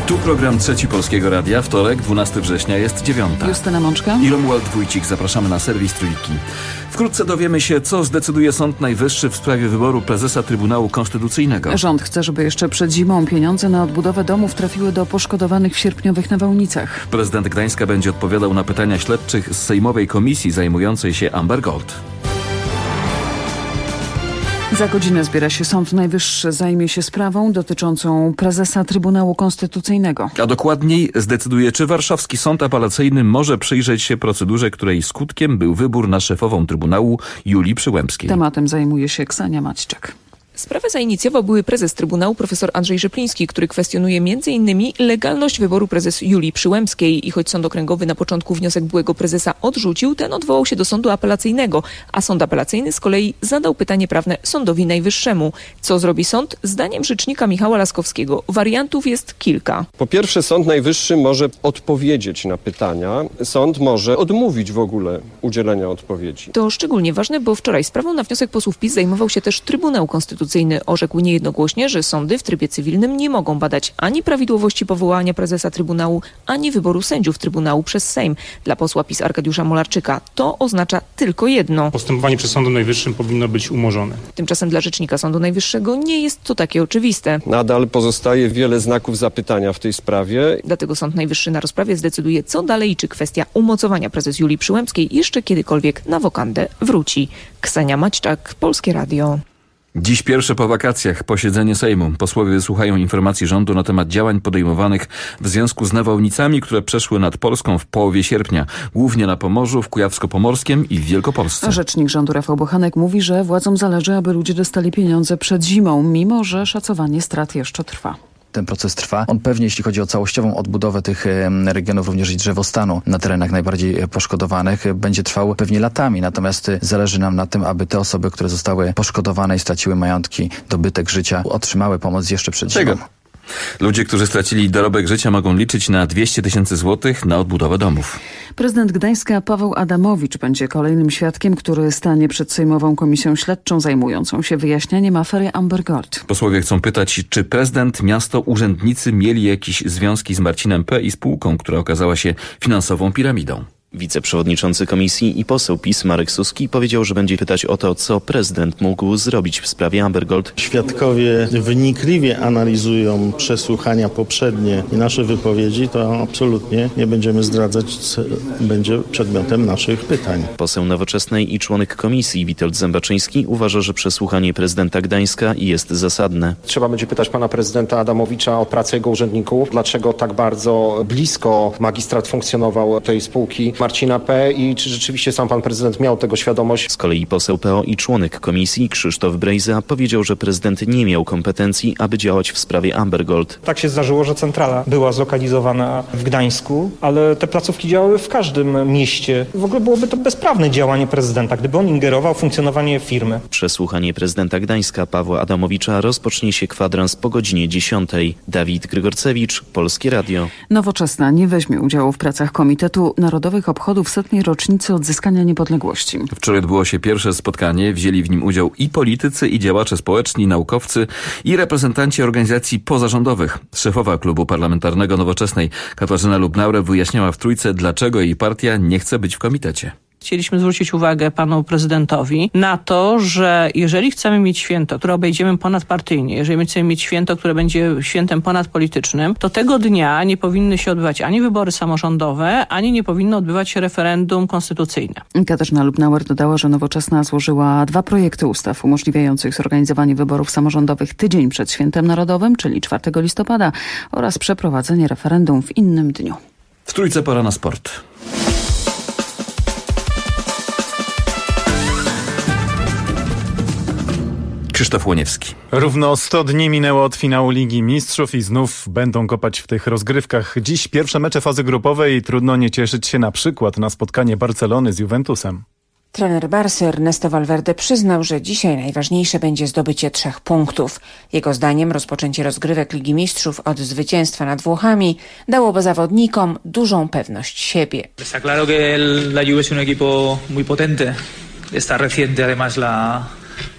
Tu program Trzeci Polskiego Radia. Wtorek, 12 września, jest 9. Justyna Mączka i Romuald Wójcik. Zapraszamy na serwis Trójki. Wkrótce dowiemy się, co zdecyduje Sąd Najwyższy w sprawie wyboru prezesa Trybunału Konstytucyjnego. Rząd chce, żeby jeszcze przed zimą pieniądze na odbudowę domów trafiły do poszkodowanych w sierpniowych nawałnicach. Prezydent Gdańska będzie odpowiadał na pytania śledczych z sejmowej komisji zajmującej się Amber Gold. Za godzinę zbiera się Sąd Najwyższy, zajmie się sprawą dotyczącą prezesa Trybunału Konstytucyjnego. A dokładniej zdecyduje, czy warszawski sąd apelacyjny może przyjrzeć się procedurze, której skutkiem był wybór na szefową Trybunału Julii Przyłębskiej. Tematem zajmuje się Ksenia Maćczak. Sprawę zainicjował były prezes Trybunału profesor Andrzej Rzepliński, który kwestionuje m.in. legalność wyboru prezes Julii Przyłębskiej. I choć sąd okręgowy na początku wniosek byłego prezesa odrzucił, ten odwołał się do sądu apelacyjnego, a sąd apelacyjny z kolei zadał pytanie prawne Sądowi Najwyższemu. Co zrobi sąd? Zdaniem rzecznika Michała Laskowskiego wariantów jest kilka. Po pierwsze, Sąd Najwyższy może odpowiedzieć na pytania. Sąd może odmówić w ogóle udzielenia odpowiedzi. To szczególnie ważne, bo wczoraj sprawą na wniosek posłów PiS zajmował się też Trybunał Konstytucyjny. Orzekł niejednogłośnie, że sądy w trybie cywilnym nie mogą badać ani prawidłowości powołania prezesa Trybunału, ani wyboru sędziów Trybunału przez Sejm. Dla posła PiS Arkadiusza Mularczyka to oznacza tylko jedno. Postępowanie przed Sądem Najwyższym powinno być umorzone. Tymczasem dla rzecznika Sądu Najwyższego nie jest to takie oczywiste. Nadal pozostaje wiele znaków zapytania w tej sprawie. Dlatego Sąd Najwyższy na rozprawie zdecyduje, co dalej, czy kwestia umocowania prezes Julii Przyłębskiej jeszcze kiedykolwiek na wokandę wróci. Ksenia Maćczak, Polskie Radio. Dziś pierwsze po wakacjach posiedzenie Sejmu. Posłowie wysłuchają informacji rządu na temat działań podejmowanych w związku z nawałnicami, które przeszły nad Polską w połowie sierpnia. Głównie na Pomorzu, w Kujawsko-Pomorskiem i w Wielkopolsce. Rzecznik rządu Rafał Bochenek mówi, że władzom zależy, aby ludzie dostali pieniądze przed zimą, mimo że szacowanie strat jeszcze trwa. Ten proces trwa. On pewnie, jeśli chodzi o całościową odbudowę tych regionów, również i drzewostanu na terenach najbardziej poszkodowanych, będzie trwał pewnie latami. Natomiast zależy nam na tym, aby te osoby, które zostały poszkodowane i straciły majątki, dobytek życia, otrzymały pomoc jeszcze przed zimą. Ludzie, którzy stracili dorobek życia, mogą liczyć na 200 000 złotych na odbudowę domów. Prezydent Gdańska Paweł Adamowicz będzie kolejnym świadkiem, który stanie przed Sejmową Komisją Śledczą zajmującą się wyjaśnianiem afery Amber Gold. Posłowie chcą pytać, czy prezydent, miasto, urzędnicy mieli jakieś związki z Marcinem P. i spółką, która okazała się finansową piramidą. Wiceprzewodniczący komisji i poseł PiS Marek Suski powiedział, że będzie pytać o to, co prezydent mógł zrobić w sprawie Amber Gold. Świadkowie wnikliwie analizują przesłuchania poprzednie i nasze wypowiedzi, to absolutnie nie będziemy zdradzać, co będzie przedmiotem naszych pytań. Poseł Nowoczesnej i członek komisji Witold Zębaczyński uważa, że przesłuchanie prezydenta Gdańska jest zasadne. Trzeba będzie pytać pana prezydenta Adamowicza o pracę jego urzędników, dlaczego tak bardzo blisko magistrat funkcjonował tej spółki Marcina P. i czy rzeczywiście sam pan prezydent miał tego świadomość. Z kolei poseł PO i członek komisji Krzysztof Brejza powiedział, że prezydent nie miał kompetencji, aby działać w sprawie Amber Gold. Tak się zdarzyło, że centrala była zlokalizowana w Gdańsku, ale te placówki działały w każdym mieście. W ogóle byłoby to bezprawne działanie prezydenta, gdyby on ingerował w funkcjonowanie firmy. Przesłuchanie prezydenta Gdańska Pawła Adamowicza rozpocznie się kwadrans po godzinie 10. Dawid Grygorcewicz, Polskie Radio. Nowoczesna nie weźmie udziału w pracach Komitetu Narodowych Obchodów 100. rocznicy odzyskania niepodległości. Wczoraj odbyło się pierwsze spotkanie. Wzięli w nim udział i politycy, i działacze społeczni, naukowcy, i reprezentanci organizacji pozarządowych. Szefowa Klubu Parlamentarnego Nowoczesnej Katarzyna Lubnauer wyjaśniała w Trójce, dlaczego jej partia nie chce być w komitecie. Chcieliśmy zwrócić uwagę panu prezydentowi na to, że jeżeli chcemy mieć święto, które obejdziemy ponadpartyjnie, jeżeli chcemy mieć święto, które będzie świętem ponadpolitycznym, to tego dnia nie powinny się odbywać ani wybory samorządowe, ani nie powinno odbywać się referendum konstytucyjne. Katarzyna Lubnauer dodała, że Nowoczesna złożyła 2 projekty ustaw umożliwiających zorganizowanie wyborów samorządowych tydzień przed Świętem Narodowym, czyli 4 listopada, oraz przeprowadzenie referendum w innym dniu. W Trójce pora na sport. Krzysztof Łoniewski. Równo 100 dni minęło od finału Ligi Mistrzów i znów będą kopać w tych rozgrywkach. Dziś pierwsze mecze fazy grupowej i trudno nie cieszyć się na przykład na spotkanie Barcelony z Juventusem. Trener Barsy Ernesto Valverde przyznał, że dzisiaj najważniejsze będzie zdobycie 3 punktów. Jego zdaniem rozpoczęcie rozgrywek Ligi Mistrzów od zwycięstwa nad Włochami dałoby zawodnikom dużą pewność siebie. Está claro que la Juve es un equipo muy potente. Está reciente además la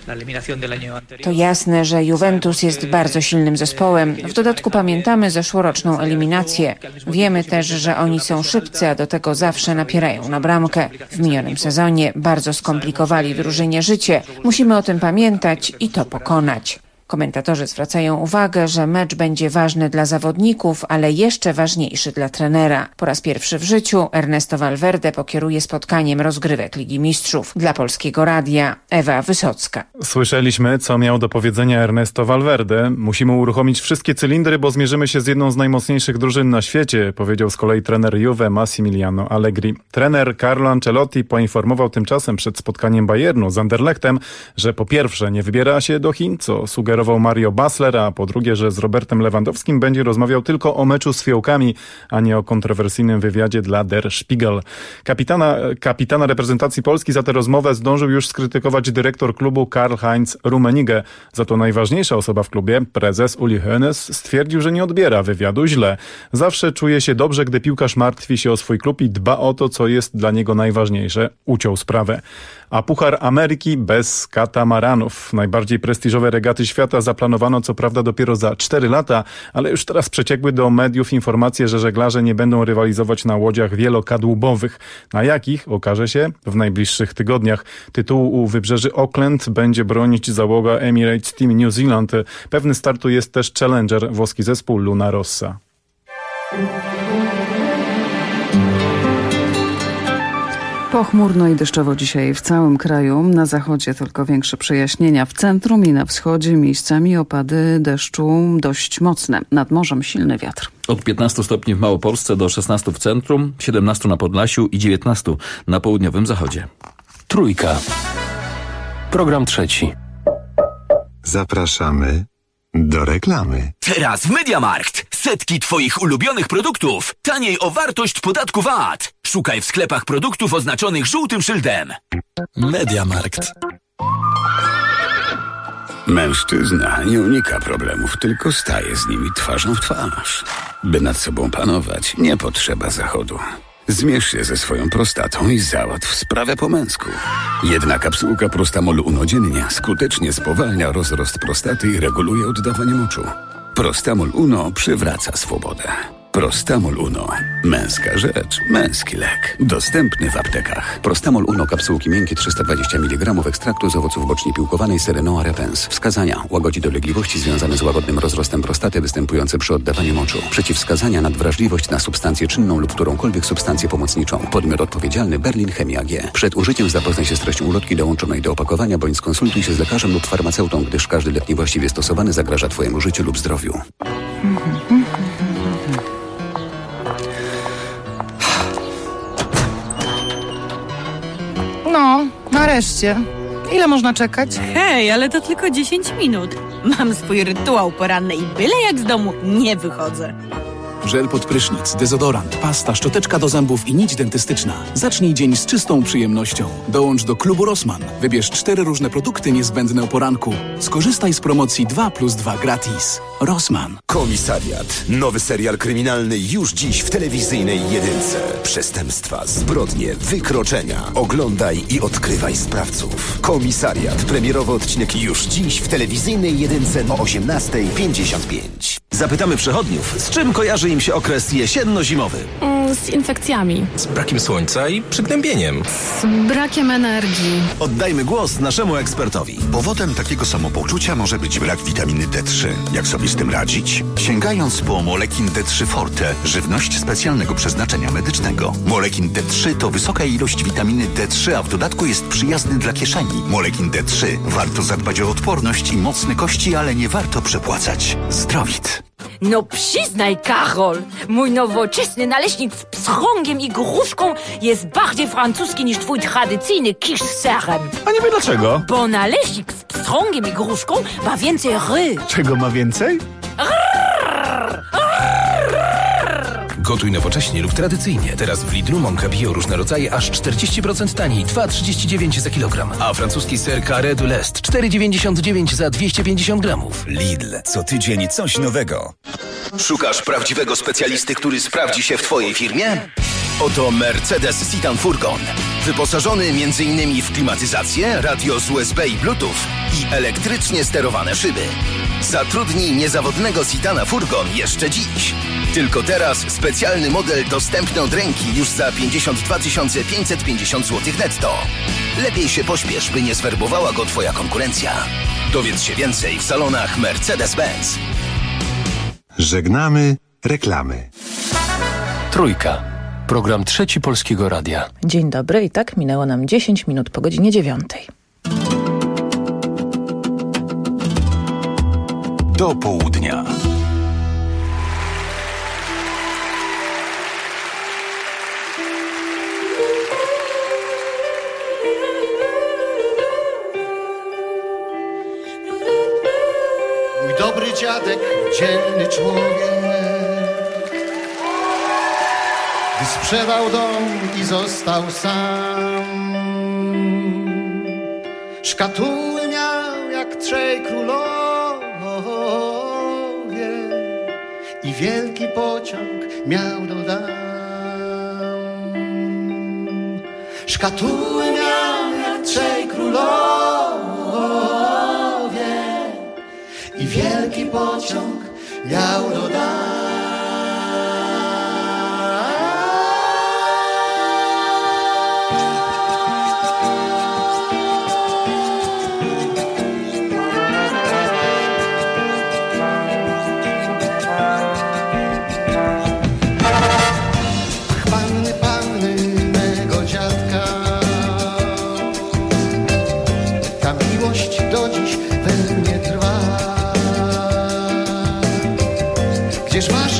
To jasne, że Juventus jest bardzo silnym zespołem. W dodatku pamiętamy zeszłoroczną eliminację. Wiemy też, że oni są szybcy, a do tego zawsze napierają na bramkę. W minionym sezonie bardzo skomplikowali drużynie życie. Musimy o tym pamiętać i to pokonać. Komentatorzy zwracają uwagę, że mecz będzie ważny dla zawodników, ale jeszcze ważniejszy dla trenera. Po raz pierwszy w życiu Ernesto Valverde pokieruje spotkaniem rozgrywek Ligi Mistrzów. Dla Polskiego Radia Ewa Wysocka. Słyszeliśmy, co miał do powiedzenia Ernesto Valverde. Musimy uruchomić wszystkie cylindry, bo zmierzymy się z jedną z najmocniejszych drużyn na świecie, powiedział z kolei trener Juve Massimiliano Allegri. Trener Carlo Ancelotti poinformował tymczasem przed spotkaniem Bayernu z Anderlechtem, że po pierwsze nie wybiera się do Chin, co sugerował Mario Basler, a po drugie, że z Robertem Lewandowskim będzie rozmawiał tylko o meczu z Fiołkami, a nie o kontrowersyjnym wywiadzie dla Der Spiegel. Kapitana reprezentacji Polski za tę rozmowę zdążył już skrytykować dyrektor klubu Karl-Heinz Rummenigge. Za to najważniejsza osoba w klubie, prezes Uli Hoeneß, stwierdził, że nie odbiera wywiadu źle. Zawsze czuje się dobrze, gdy piłkarz martwi się o swój klub i dba o to, co jest dla niego najważniejsze. Uciął sprawę. A Puchar Ameryki bez katamaranów. Najbardziej prestiżowe regaty świata zaplanowano co prawda dopiero za 4 lata, ale już teraz przeciekły do mediów informacje, że żeglarze nie będą rywalizować na łodziach wielokadłubowych. Na jakich okaże się w najbliższych tygodniach. Tytułu u wybrzeży Auckland będzie bronić załoga Emirates Team New Zealand. Pewny startu jest też Challenger, włoski zespół Luna Rossa. Pochmurno i deszczowo dzisiaj w całym kraju. Na zachodzie tylko większe przejaśnienia. W centrum i na wschodzie miejscami opady deszczu dość mocne. Nad morzem silny wiatr. Od 15 stopni w Małopolsce do 16 w centrum, 17 na Podlasiu i 19 na południowym zachodzie. Trójka. Program trzeci. Zapraszamy do reklamy. Teraz w MediaMarkt. Setki Twoich ulubionych produktów. Taniej o wartość podatku VAT. Szukaj w sklepach produktów oznaczonych żółtym szyldem. MediaMarkt. Mężczyzna nie unika problemów, tylko staje z nimi twarzą w twarz. By nad sobą panować, nie potrzeba zachodu. Zmierz się ze swoją prostatą i załatw sprawę po męsku. Jedna kapsułka Prostamol Uno dziennie skutecznie spowalnia rozrost prostaty i reguluje oddawanie moczu. Prostamol Uno przywraca swobodę. Prostamol Uno. Męska rzecz, męski lek. Dostępny w aptekach. Prostamol Uno, kapsułki miękkie 320 mg ekstraktu z owoców boczni piłkowanej Serenoa repens. Wskazania: łagodzi dolegliwości związane z łagodnym rozrostem prostaty występujące przy oddawaniu moczu. Przeciwwskazania: nadwrażliwość na substancję czynną lub którąkolwiek substancję pomocniczą. Podmiot odpowiedzialny: Berlin Chemia AG. Przed użyciem zapoznaj się z treścią ulotki dołączonej do opakowania bądź skonsultuj się z lekarzem lub farmaceutą, gdyż każdy lek niewłaściwie stosowany zagraża Twojemu życiu lub zdrowiu. No, nareszcie. Ile można czekać? Hej, ale to tylko 10 minut. Mam swój rytuał poranny i byle jak z domu nie wychodzę. Żel pod prysznic, dezodorant, pasta, szczoteczka do zębów i nić dentystyczna. Zacznij dzień z czystą przyjemnością. Dołącz do klubu Rossmann. Wybierz 4 różne produkty niezbędne o poranku. Skorzystaj z promocji 2+2 gratis. Rossmann. Komisariat. Nowy serial kryminalny już dziś w telewizyjnej jedynce. Przestępstwa, zbrodnie, wykroczenia. Oglądaj i odkrywaj sprawców. Komisariat. Premierowy odcinek już dziś w telewizyjnej jedynce o 18:55. Zapytamy przechodniów, z czym kojarzy im się okres jesienno-zimowy. Z infekcjami. Z brakiem słońca i przygnębieniem. Z brakiem energii. Oddajmy głos naszemu ekspertowi. Powodem takiego samopoczucia może być brak witaminy D3. Jak sobie z tym radzić? Sięgając po Molekin D3 Forte, żywność specjalnego przeznaczenia medycznego. Molekin D3 to wysoka ilość witaminy D3, a w dodatku jest przyjazny dla kieszeni. Molekin D3. Warto zadbać o odporność i mocne kości, ale nie warto przepłacać. Zdrowit. No przyznaj, Karol, mój nowoczesny naleśnik z pstrągiem i gruszką jest bardziej francuski niż twój tradycyjny kisz z serem. A nie wiem dlaczego. Bo naleśnik z pstrągiem i gruszką ma więcej ry. Czego ma więcej? Gotuj nowocześnie lub tradycyjnie. Teraz w Lidlu mąka bio różne rodzaje aż 40% taniej, 2,39 za kilogram. A francuski ser Carré du Lest 4,99 za 250 gramów. Lidl. Co tydzień coś nowego. Szukasz prawdziwego specjalisty, który sprawdzi się w Twojej firmie? Oto Mercedes Citan Furgon. Wyposażony m.in. w klimatyzację, radio z USB i Bluetooth i elektrycznie sterowane szyby. Zatrudnij niezawodnego Citana Furgon jeszcze dziś. Tylko teraz specjalny model dostępny od ręki już za 52 550 zł netto. Lepiej się pośpiesz, by nie zwerbowała go Twoja konkurencja. Dowiedz się więcej w salonach Mercedes-Benz. Żegnamy reklamy. Trójka. Program Trzeci Polskiego Radia. Dzień dobry i tak minęło nam 10 minut po godzinie 9. Do południa. Mój dobry dziadek, dzielny człowiek, gdy sprzedał dom i został sam. Szkatuły miał jak trzej królowie i wielki pociąg miał do dam. Szkatuły miał jak trzej królowie i wielki pociąg miał do dam. Gdzież masz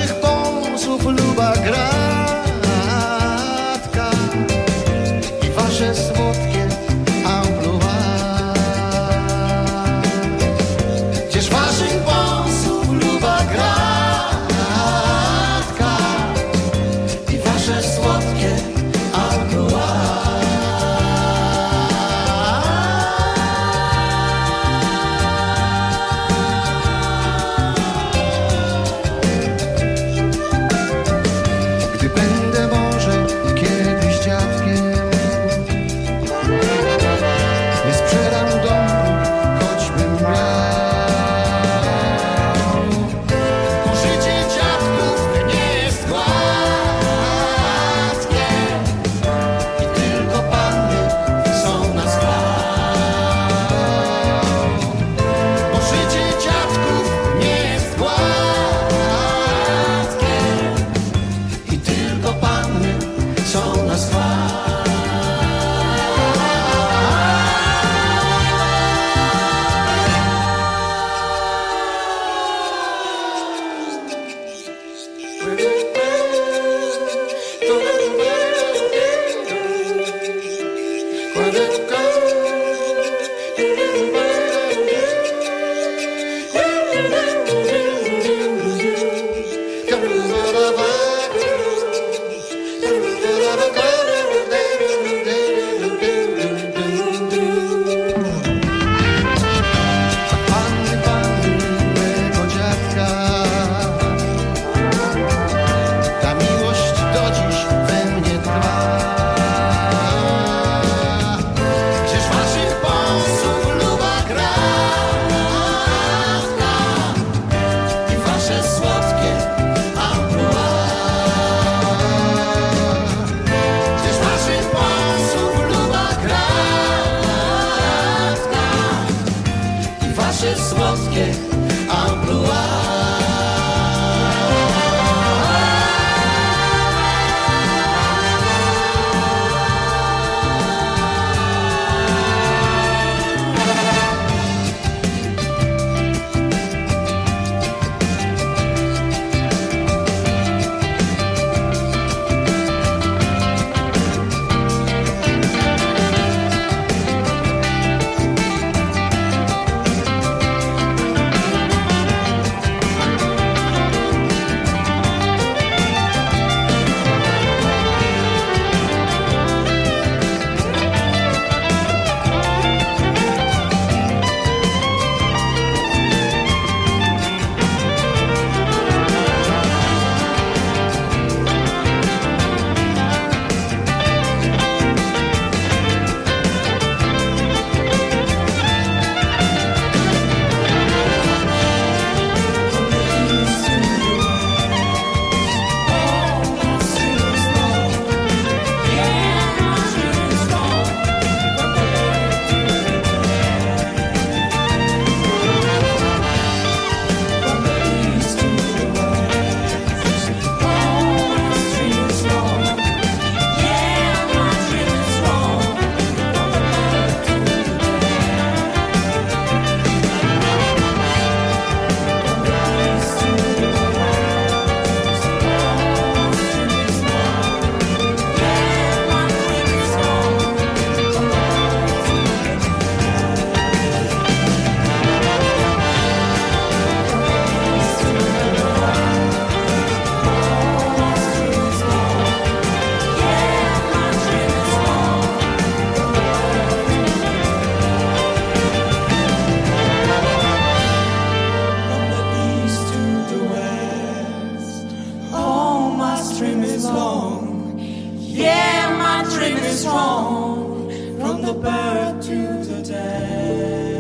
the birth to the day.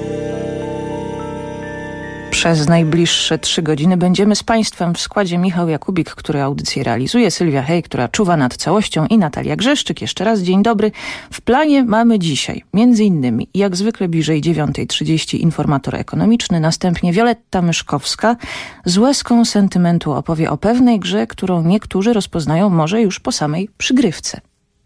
Przez najbliższe 3 godziny będziemy z Państwem w składzie Michał Jakubik, który audycję realizuje, Sylwia Hej, która czuwa nad całością i Natalia Grzeszczyk. Jeszcze raz dzień dobry. W planie mamy dzisiaj między innymi jak zwykle bliżej 9:30 informator ekonomiczny, następnie Wioletta Myszkowska z łezką sentymentu opowie o pewnej grze, którą niektórzy rozpoznają może już po samej przygrywce.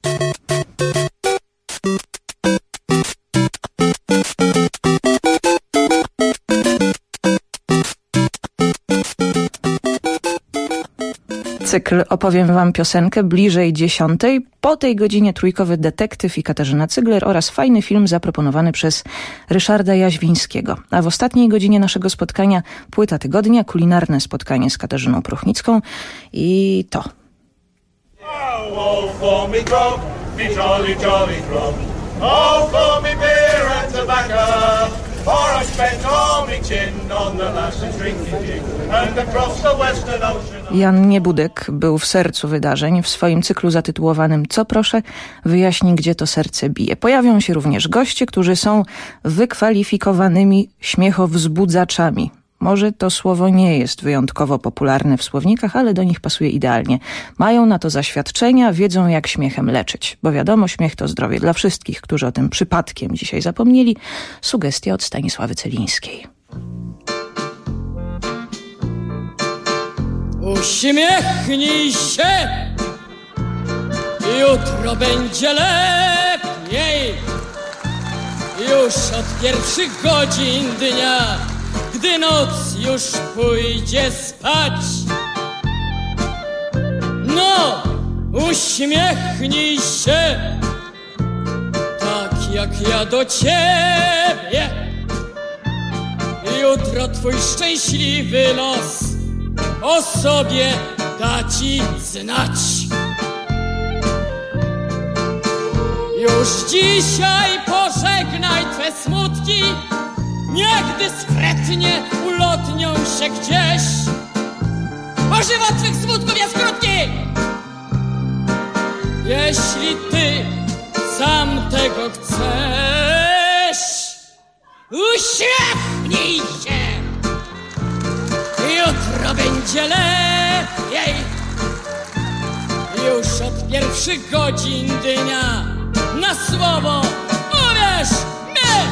Cykl Opowiem Wam piosenkę bliżej 10:00. Po tej godzinie Trójkowy detektyw i Katarzyna Cygler oraz fajny film zaproponowany przez Ryszarda Jaźwińskiego. A w ostatniej godzinie naszego spotkania płyta tygodnia, kulinarne spotkanie z Katarzyną Pruchnicką i to. Oh, for me grog, me jolly, jolly grog. Oh, for me beer and tobacco. For I spent all me chin on the lasses drinking gin and across the western ocean. Jan Niebudek był w sercu wydarzeń. W swoim cyklu zatytułowanym Co proszę wyjaśni, gdzie to serce bije. Pojawią się również goście, którzy są wykwalifikowanymi śmiechowzbudzaczami. Może to słowo nie jest wyjątkowo popularne w słownikach, ale do nich pasuje idealnie. Mają na to zaświadczenia, wiedzą jak śmiechem leczyć. Bo wiadomo, śmiech to zdrowie dla wszystkich, którzy o tym przypadkiem dzisiaj zapomnieli. Sugestia od Stanisławy Celińskiej. Uśmiechnij się, jutro będzie lepiej. Już od pierwszych godzin dnia, gdy noc już pójdzie spać. No, uśmiechnij się, tak jak ja do ciebie. Jutro twój szczęśliwy los o sobie da ci znać. Już dzisiaj pożegnaj twe smutki, niech dyskretnie ulotnią się gdzieś. Pożywa twych smutków jest krótki. Jeśli ty sam tego chcesz, uśmiechnij się. Jutro będzie lepiej. Już od pierwszych godzin dnia na słowo uwierz mi.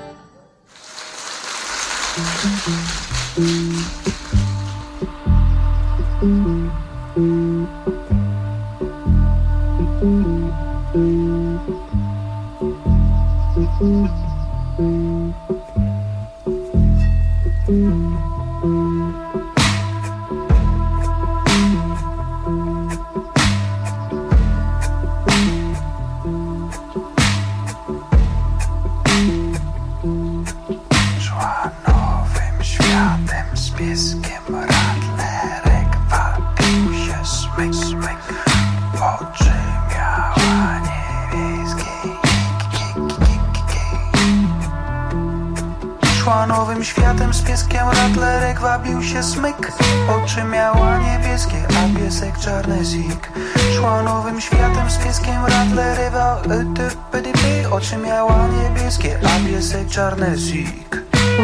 Nowym światem z pieskiem Rattlerek wabił się smyk. Oczy miała niebieskie, a piesek czarny sik. Szła nowym światem z pieskiem Rattlerek, oczy miała niebieskie, a piesek czarny sik.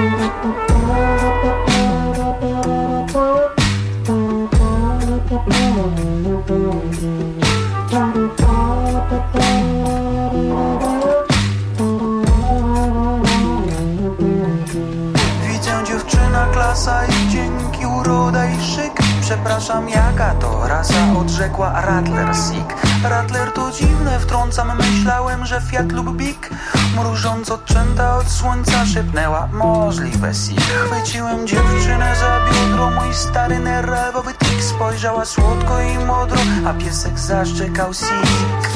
Klasa i dzięki uroda i szyk. Przepraszam, jaka to rasa? Odrzekła Rattler sik. Rattler to dziwne, wtrącam, myślałem, że Fiat lub Big. Mrużąc odczęta od słońca szepnęła możliwe sik. Chwyciłem dziewczynę za biodro, mój stary nerwowy tik. Spojrzała słodko i modro, a piesek zaszczekał sik.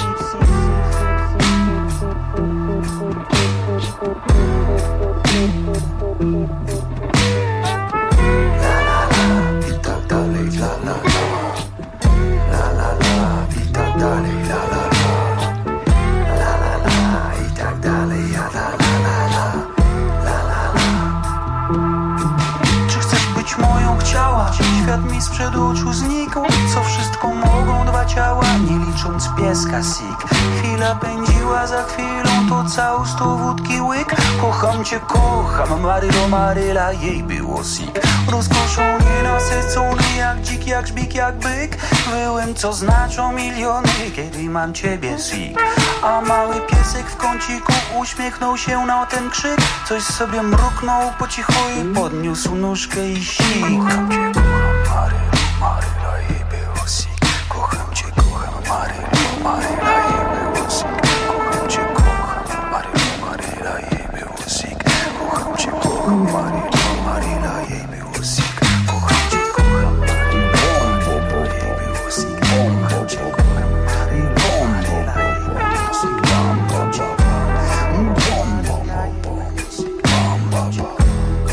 Świat mi sprzed oczu znikł. Co wszystko mogą dwa ciała? Nie tańcząc pieska sik. Chwila pędziła, za chwilą to całą sto wódki łyk. Kocham cię, kocham, Marylo, Maryla, jej było sik. Rozkoszony, nasycony, jak dzik, jak żbik, jak byk. Byłem, co znaczą miliony, kiedy mam ciebie sik. A mały piesek w kąciku uśmiechnął się na ten krzyk. Coś sobie mruknął po cichu i podniósł nóżkę i sik. Kocham cię, kocham, Marylo, Maryla, jej było sik. Kocham cię, kocham, Marylo, Maryla, jej było sik. Kocham cię, kocham, Marylo, Maryla, jej było sik. Kocham cię, kocham, Marylo, Maryla, jej było sik. Kocham cię, kocham, Marylo, Maryla, jej było sik. Kocham cię, kocham, Marylo, Maryla, jej było sik. Bam, bam, bam, bam, bam, bam, bam, bam.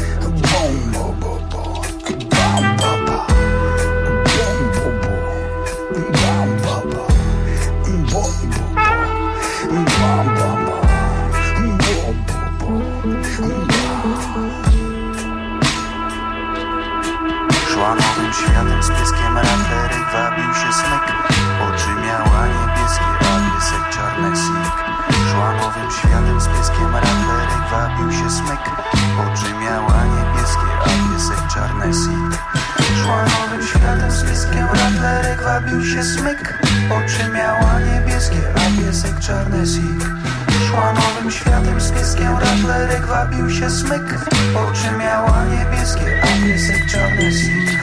Szła nowym światem z pieskiem, Rattlerek wabił się smyk. Oczy miała niebieskie, a piesek czarny sik. Szła nowym światem z pieskiem, Rattlerek wabił się smyk. Oczy miała niebieskie, a piesek czarny sik. Szła nowym światem z pieskiem, Rattlerek wabił się smyk. Oczy miała niebieskie, a piesek czarny sik. Szła nowym światem z pieskiem, Rattlerek wabił się smyk. Oczy miała niebieskie, a piesek czarny sik.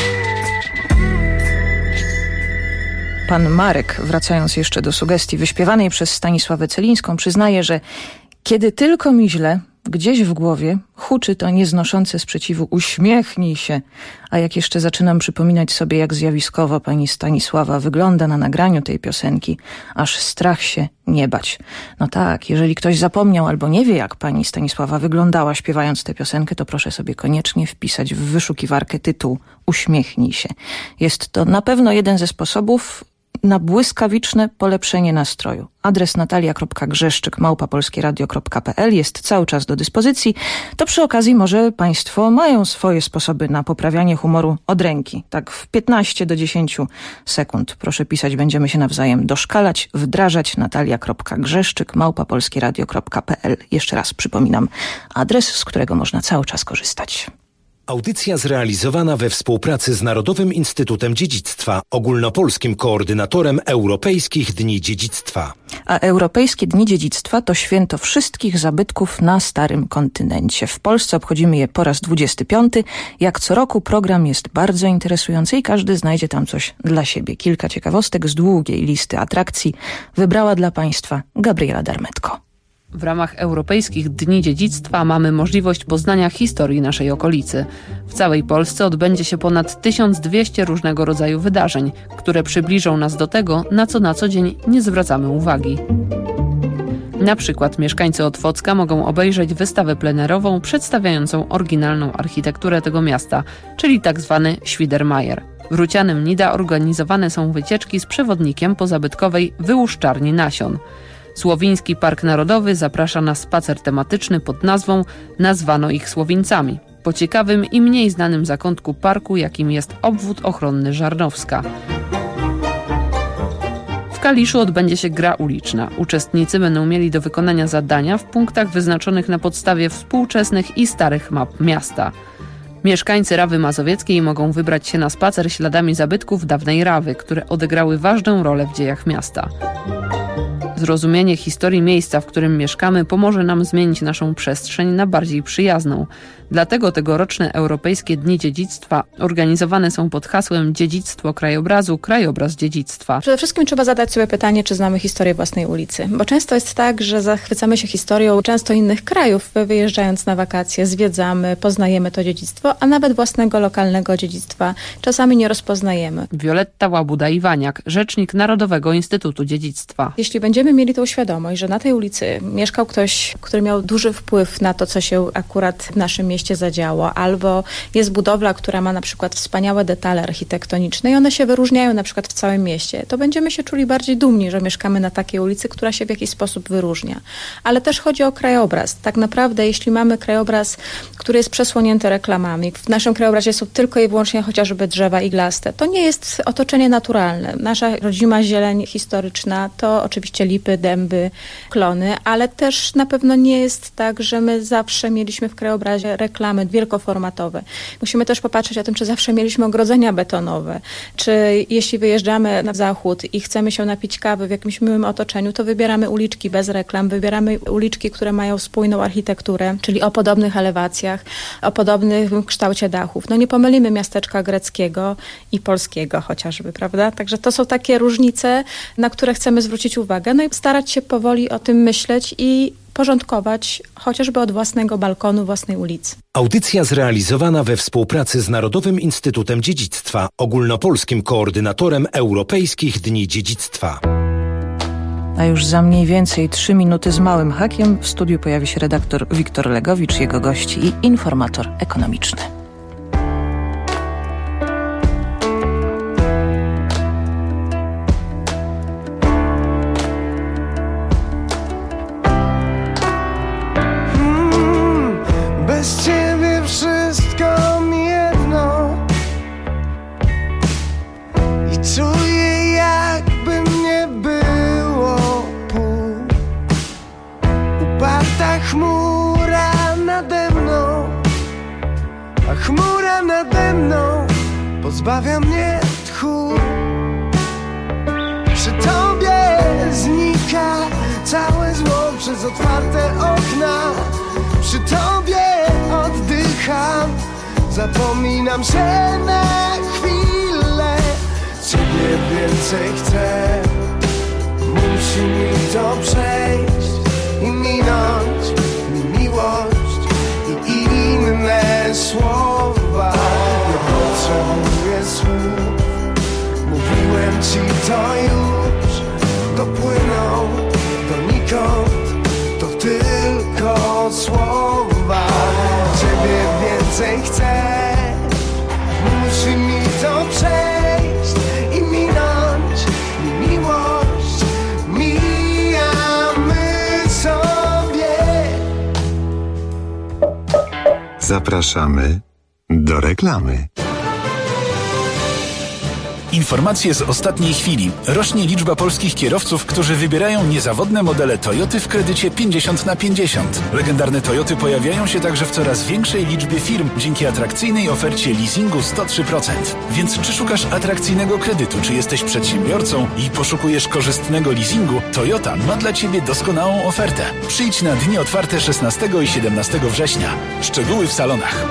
Pan Marek, wracając jeszcze do sugestii wyśpiewanej przez Stanisławę Celińską, przyznaje, że kiedy tylko mi źle, gdzieś w głowie huczy to nieznoszące sprzeciwu uśmiechnij się. A jak jeszcze zaczynam przypominać sobie, jak zjawiskowo pani Stanisława wygląda na nagraniu tej piosenki, aż strach się nie bać. No tak, jeżeli ktoś zapomniał albo nie wie, jak pani Stanisława wyglądała śpiewając tę piosenkę, to proszę sobie koniecznie wpisać w wyszukiwarkę tytuł Uśmiechnij się. Jest to na pewno jeden ze sposobów na błyskawiczne polepszenie nastroju. Adres natalia.grzeszczyk@polskieradio.pl jest cały czas do dyspozycji. To przy okazji może państwo mają swoje sposoby na poprawianie humoru od ręki. Tak w 15 do 10 sekund. Proszę pisać, będziemy się nawzajem doszkalać, wdrażać. natalia.grzeszczyk@polskieradio.pl. Jeszcze raz przypominam adres, z którego można cały czas korzystać. Audycja zrealizowana we współpracy z Narodowym Instytutem Dziedzictwa, ogólnopolskim koordynatorem Europejskich Dni Dziedzictwa. A Europejskie Dni Dziedzictwa to święto wszystkich zabytków na starym kontynencie. W Polsce obchodzimy je po raz 25. Jak co roku program jest bardzo interesujący i każdy znajdzie tam coś dla siebie. Kilka ciekawostek z długiej listy atrakcji wybrała dla Państwa Gabriela Darmetko. W ramach Europejskich Dni Dziedzictwa mamy możliwość poznania historii naszej okolicy. W całej Polsce odbędzie się ponad 1200 różnego rodzaju wydarzeń, które przybliżą nas do tego, na co na co dzień nie zwracamy uwagi. Na przykład mieszkańcy Otwocka mogą obejrzeć wystawę plenerową przedstawiającą oryginalną architekturę tego miasta, czyli tzw. Świdermajer. W Rucianym Nida organizowane są wycieczki z przewodnikiem po zabytkowej wyłuszczarni nasion. Słowiński Park Narodowy zaprasza na spacer tematyczny pod nazwą Nazwano ich Słowińcami, po ciekawym i mniej znanym zakątku parku, jakim jest obwód ochronny Żarnowska. W Kaliszu odbędzie się gra uliczna. Uczestnicy będą mieli do wykonania zadania w punktach wyznaczonych na podstawie współczesnych i starych map miasta. Mieszkańcy Rawy Mazowieckiej mogą wybrać się na spacer śladami zabytków dawnej Rawy, które odegrały ważną rolę w dziejach miasta. Zrozumienie historii miejsca, w którym mieszkamy, pomoże nam zmienić naszą przestrzeń na bardziej przyjazną. Dlatego tegoroczne Europejskie Dni Dziedzictwa organizowane są pod hasłem Dziedzictwo krajobrazu, krajobraz dziedzictwa. Przede wszystkim trzeba zadać sobie pytanie, czy znamy historię własnej ulicy. Bo często jest tak, że zachwycamy się historią często innych krajów, wyjeżdżając na wakacje, zwiedzamy, poznajemy to dziedzictwo, a nawet własnego lokalnego dziedzictwa czasami nie rozpoznajemy. Wioletta Łabuda-Iwaniak, rzecznik Narodowego Instytutu Dziedzictwa. Jeśli będziemy mieli tą świadomość, że na tej ulicy mieszkał ktoś, który miał duży wpływ na to, co się akurat w naszym mieście mieście zadziało, albo jest budowla, która ma na przykład wspaniałe detale architektoniczne i one się wyróżniają na przykład w całym mieście, to będziemy się czuli bardziej dumni, że mieszkamy na takiej ulicy, która się w jakiś sposób wyróżnia. Ale też chodzi o krajobraz. Tak naprawdę, jeśli mamy krajobraz, który jest przesłonięty reklamami, w naszym krajobrazie są tylko i wyłącznie chociażby drzewa iglaste, to nie jest otoczenie naturalne. Nasza rodzima zieleń historyczna to oczywiście lipy, dęby, klony, ale też na pewno nie jest tak, że my zawsze mieliśmy w krajobrazie reklamy wielkoformatowe. Musimy też popatrzeć o tym, czy zawsze mieliśmy ogrodzenia betonowe, czy jeśli wyjeżdżamy na zachód i chcemy się napić kawy w jakimś miłym otoczeniu, to wybieramy uliczki bez reklam, wybieramy uliczki, które mają spójną architekturę, czyli o podobnych elewacjach, o podobnym kształcie dachów. No nie pomylimy miasteczka greckiego i polskiego chociażby, prawda? Także to są takie różnice, na które chcemy zwrócić uwagę, no i starać się powoli o tym myśleć i porządkować chociażby od własnego balkonu, własnej ulicy. Audycja zrealizowana we współpracy z Narodowym Instytutem Dziedzictwa, ogólnopolskim koordynatorem Europejskich Dni Dziedzictwa. A już za mniej więcej 3 minuty z małym hakiem w studiu pojawi się redaktor Wiktor Legowicz, jego gości i informator ekonomiczny. Bez ciebie wszystko mi jedno i czuję, jakby nie było pół. Uparta chmura nade mną, a chmura nade mną pozbawia mnie tchu. Przy tobie znika całe zło przez otwarte okna. Przy tobie oddycham, zapominam się na chwilę. Ciebie więcej chcę, musi mi to przejść i minąć mi miłość i inne słowa. Nie potrzebuję słów, mówiłem ci to już, dopłyną donikąd. To tylko słowa. Ciebie więcej chcę, musi mi to przejść i minąć mi miłość. Mijamy sobie. Zapraszamy do reklamy. Informacje z ostatniej chwili. Rośnie liczba polskich kierowców, którzy wybierają niezawodne modele Toyoty w kredycie 50/50. Legendarne Toyoty pojawiają się także w coraz większej liczbie firm dzięki atrakcyjnej ofercie leasingu 103%. Więc czy szukasz atrakcyjnego kredytu, czy jesteś przedsiębiorcą i poszukujesz korzystnego leasingu, Toyota ma dla Ciebie doskonałą ofertę. Przyjdź na dni otwarte 16 i 17 września. Szczegóły w salonach.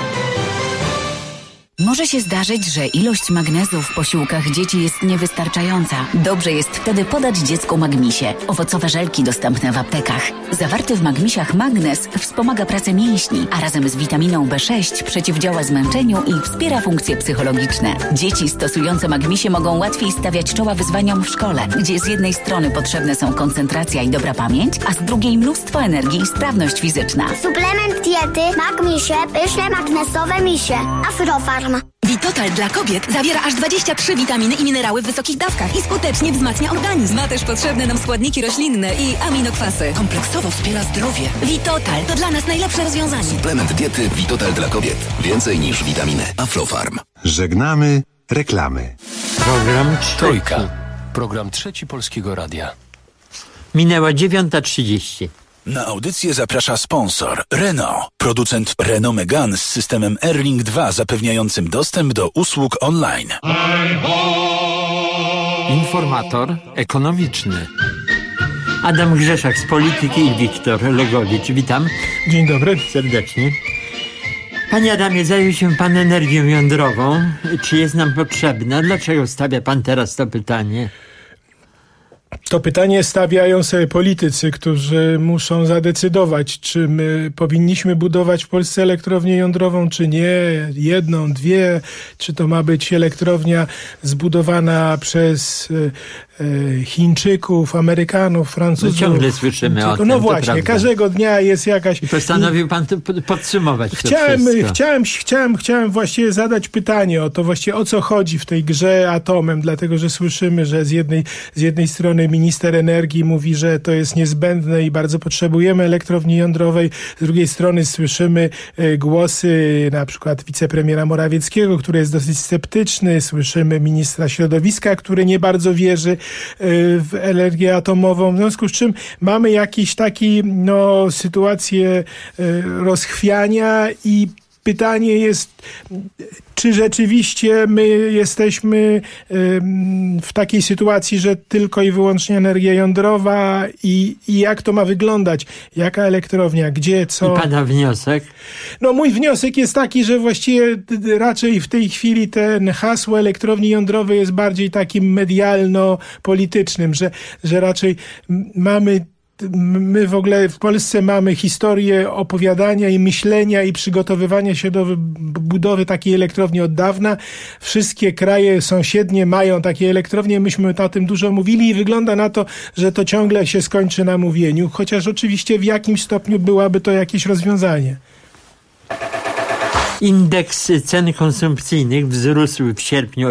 Może się zdarzyć, że ilość magnezu w posiłkach dzieci jest niewystarczająca. Dobrze jest wtedy podać dziecku Magmisie. Owocowe żelki dostępne w aptekach. Zawarty w Magmisiach magnez wspomaga pracę mięśni, a razem z witaminą B6 przeciwdziała zmęczeniu i wspiera funkcje psychologiczne. Dzieci stosujące Magmisie mogą łatwiej stawiać czoła wyzwaniom w szkole, gdzie z jednej strony potrzebne są koncentracja i dobra pamięć, a z drugiej mnóstwo energii i sprawność fizyczna. Suplement diety Magmisie, pyszne magnesowe misie. Afrofarm. Vitotal dla kobiet zawiera aż 23 witaminy i minerały w wysokich dawkach i skutecznie wzmacnia organizm. Ma też potrzebne nam składniki roślinne i aminokwasy. Kompleksowo wspiera zdrowie. Vitotal to dla nas najlepsze rozwiązanie. Suplement diety Vitotal dla kobiet. Więcej niż witaminy. Aflofarm. Żegnamy reklamy. Program Trójka. Program Trzeci Polskiego Radia. Minęła 9:30. Na audycję zaprasza sponsor Renault, producent Renault Megane z systemem Airlink 2 zapewniającym dostęp do usług online. Informator ekonomiczny. Adam Grzeszak z Polityki i Wiktor Legowicz. Witam. Dzień dobry. Serdecznie. Panie Adamie, zajął się pan energią jądrową. Czy jest nam potrzebna? Dlaczego stawia pan teraz to pytanie? To pytanie stawiają sobie politycy, którzy muszą zadecydować, czy my powinniśmy budować w Polsce elektrownię jądrową, czy nie. 1, 2, czy to ma być elektrownia zbudowana przez Chińczyków, Amerykanów, Francuzów. No ciągle słyszymy o tym. No właśnie, każdego dnia jest jakaś... I postanowił pan podsumować Chciałem właściwie zadać pytanie o to właściwie o co chodzi w tej grze atomem, dlatego że słyszymy, że z jednej strony minister energii mówi, że to jest niezbędne i bardzo potrzebujemy elektrowni jądrowej, z drugiej strony słyszymy głosy na przykład wicepremiera Morawieckiego, który jest dosyć sceptyczny, słyszymy ministra środowiska, który nie bardzo wierzy w energię atomową, w związku z czym mamy jakiś taki sytuację rozchwiania i pytanie jest, czy rzeczywiście my jesteśmy w takiej sytuacji, że tylko i wyłącznie energia jądrowa i jak to ma wyglądać? Jaka elektrownia? Gdzie? Co? I pana wniosek? No mój wniosek jest taki, że właściwie raczej w tej chwili ten hasło elektrowni jądrowej jest bardziej takim medialno-politycznym, że raczej my w ogóle w Polsce mamy historię opowiadania i myślenia i przygotowywania się do budowy takiej elektrowni od dawna. Wszystkie kraje sąsiednie mają takie elektrownie. Myśmy o tym dużo mówili i wygląda na to, że to ciągle się skończy na mówieniu, chociaż oczywiście w jakimś stopniu byłaby to jakieś rozwiązanie. Indeks cen konsumpcyjnych wzrósł w sierpniu o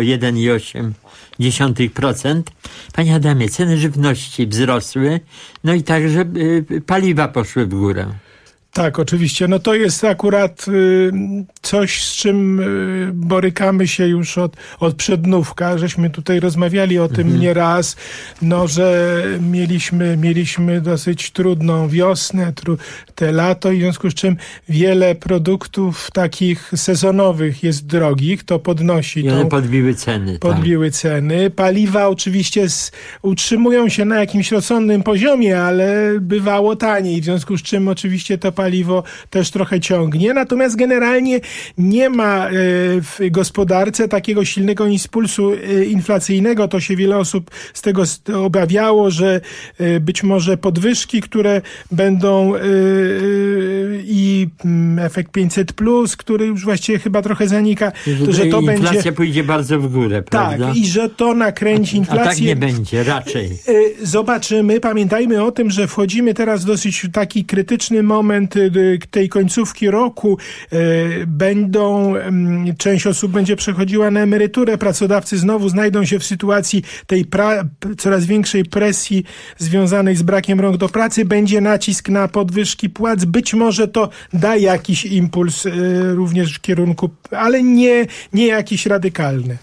1,8%. Panie Adamie, ceny żywności wzrosły, no i także paliwa poszły w górę. Tak, oczywiście. No to jest akurat coś, z czym borykamy się już od przednówka. Żeśmy tutaj rozmawiali o tym nieraz, że mieliśmy dosyć trudną wiosnę, te lato, i w związku z czym wiele produktów takich sezonowych jest drogich, to podnosi. I one podbiły ceny. Ceny. Paliwa oczywiście utrzymują się na jakimś rozsądnym poziomie, ale bywało taniej, w związku z czym oczywiście to paliwo też trochę ciągnie, natomiast generalnie nie ma w gospodarce takiego silnego impulsu inflacyjnego. To się wiele osób z tego obawiało, że być może podwyżki, które będą i efekt 500+, który już właściwie chyba trochę zanika, że to będzie... Inflacja pójdzie bardzo w górę, prawda? Tak, i że to nakręci inflację. A tak nie będzie, raczej. Zobaczymy. Pamiętajmy o tym, że wchodzimy teraz w dosyć taki krytyczny moment tej końcówki roku. Część osób będzie przechodziła na emeryturę, pracodawcy znowu znajdą się w sytuacji tej coraz większej presji związanej z brakiem rąk do pracy, będzie nacisk na podwyżki płac, być może to da jakiś impuls również w kierunku, ale nie jakiś radykalny.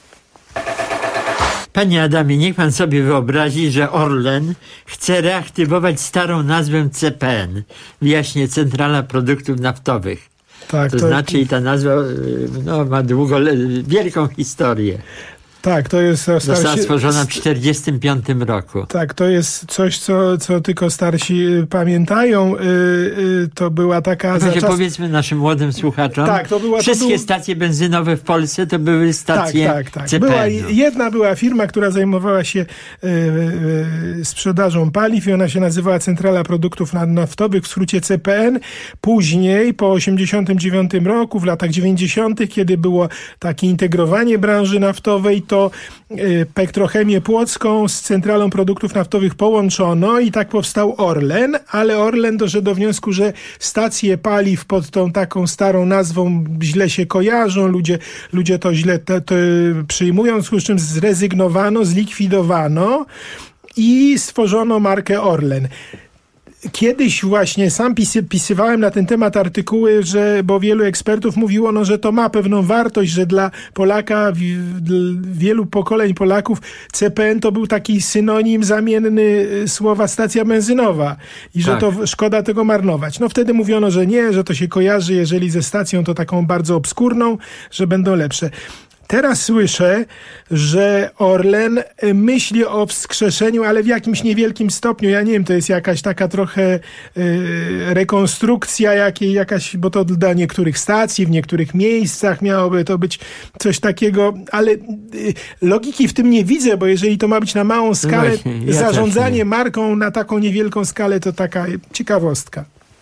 Panie Adamie, niech pan sobie wyobrazi, że Orlen chce reaktywować starą nazwę CPN, wyjaśnię Centrala Produktów Naftowych. Tak, to znaczy i ta nazwa ma wielką historię. Tak, to jest... Została stworzona w 1945 roku. Tak, to jest coś, co tylko starsi pamiętają. To była taka... Powiedzmy naszym młodym słuchaczom. Tak, Wszystkie stacje benzynowe w Polsce to były stacje CPN. Jedna była firma, która zajmowała się sprzedażą paliw i ona się nazywała Centrala Produktów Naftowych, w skrócie CPN. Później, po 1989 roku, w latach 90., kiedy było takie integrowanie branży naftowej, to Petrochemię Płocką z Centralą Produktów Naftowych połączono i tak powstał Orlen, ale Orlen doszedł do wniosku, że stacje paliw pod tą taką starą nazwą źle się kojarzą, ludzie to źle przyjmują, w związku z czym zrezygnowano, zlikwidowano i stworzono markę Orlen. Kiedyś właśnie sam pisywałem na ten temat artykuły, bo wielu ekspertów mówiło, że to ma pewną wartość, że dla Polaka, wielu pokoleń Polaków CPN to był taki synonim zamienny słowa stacja benzynowa i że to szkoda tego marnować. Wtedy mówiono, że nie, że to się kojarzy, jeżeli ze stacją to taką bardzo obskurną, że będą lepsze. Teraz słyszę, że Orlen myśli o wskrzeszeniu, ale w jakimś niewielkim stopniu. Ja nie wiem, to jest jakaś taka trochę rekonstrukcja jakaś, bo to dla niektórych stacji, w niektórych miejscach miałoby to być coś takiego, ale logiki w tym nie widzę, bo jeżeli to ma być na małą skalę, zarządzanie marką na taką niewielką skalę, to taka ciekawostka.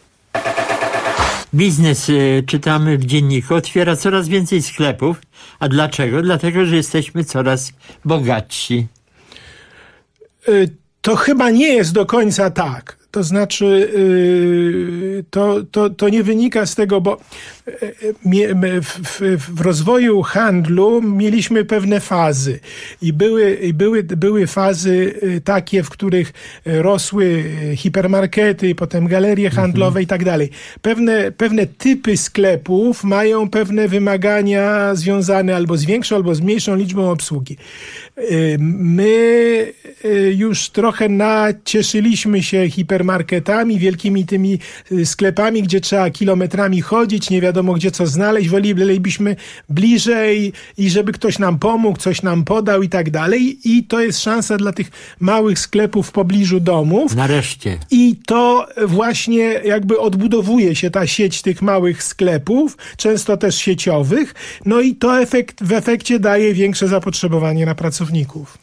Biznes, czytamy w dzienniku, otwiera coraz więcej sklepów. A dlaczego? Dlatego, że jesteśmy coraz bogatsi. To chyba nie jest do końca tak. To znaczy, to nie wynika z tego, bo w rozwoju handlu mieliśmy pewne fazy i były fazy takie, w których rosły hipermarkety, potem galerie handlowe i tak dalej. Pewne typy sklepów mają pewne wymagania związane albo z większą, albo z mniejszą liczbą obsługi. My już trochę nacieszyliśmy się hipermarketami, wielkimi tymi sklepami, gdzie trzeba kilometrami chodzić, nie wiadomo gdzie co znaleźć, wolelibyśmy bliżej i żeby ktoś nam pomógł, coś nam podał i tak dalej. I to jest szansa dla tych małych sklepów w pobliżu domów. Nareszcie. I to właśnie jakby odbudowuje się ta sieć tych małych sklepów, często też sieciowych. No i to w efekcie daje większe zapotrzebowanie na pracowników.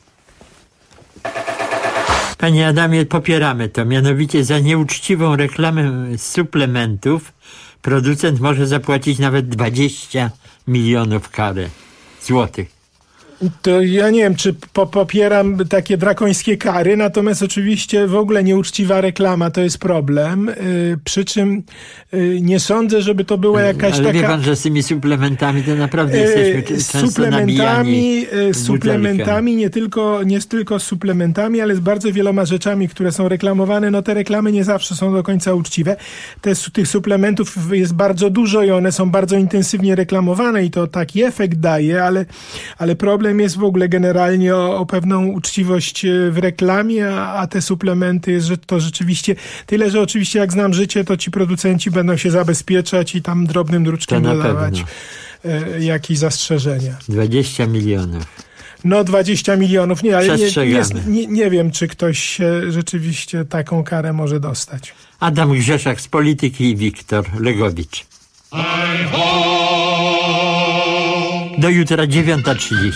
Panie Adamie, popieramy to. Mianowicie za nieuczciwą reklamę suplementów producent może zapłacić nawet 20 milionów kary złotych. To ja nie wiem, czy popieram takie drakońskie kary, natomiast oczywiście w ogóle nieuczciwa reklama to jest problem, przy czym nie sądzę, żeby to była jakaś ale taka... wie pan, że z tymi suplementami to naprawdę jesteśmy często nabijani. Suplementami, nie tylko z suplementami, ale z bardzo wieloma rzeczami, które są reklamowane. No te reklamy nie zawsze są do końca uczciwe. Tych suplementów jest bardzo dużo i one są bardzo intensywnie reklamowane i to taki efekt daje, ale problem jest w ogóle generalnie o pewną uczciwość w reklamie, a te suplementy jest, że to rzeczywiście tyle, że oczywiście jak znam życie, to ci producenci będą się zabezpieczać i tam drobnym druczkiem dodawać jakieś zastrzeżenia. 20 milionów. No 20 milionów, nie, ale nie wiem, czy ktoś rzeczywiście taką karę może dostać. Adam Grzeszak z Polityki i Wiktor Legowicz. Do jutra 9:30.